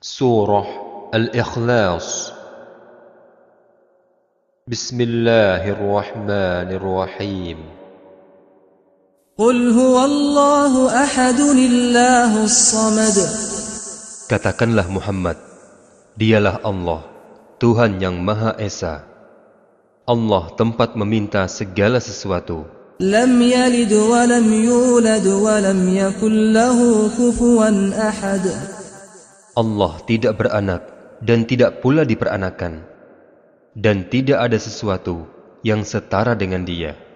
Surah Al-Ikhlas. Bismillahirrahmanirrahim. Qul huwallahu ahadun Allahus samad. Katakanlah Muhammad, dialah Allah, Tuhan yang Maha Esa. Allah tempat meminta segala sesuatu. Lam yalid wa lam yulad wa lam yakul lahu kufuwan ahad. Allah tidak beranak dan tidak pula diperanakan, dan tidak ada sesuatu yang setara dengan Dia.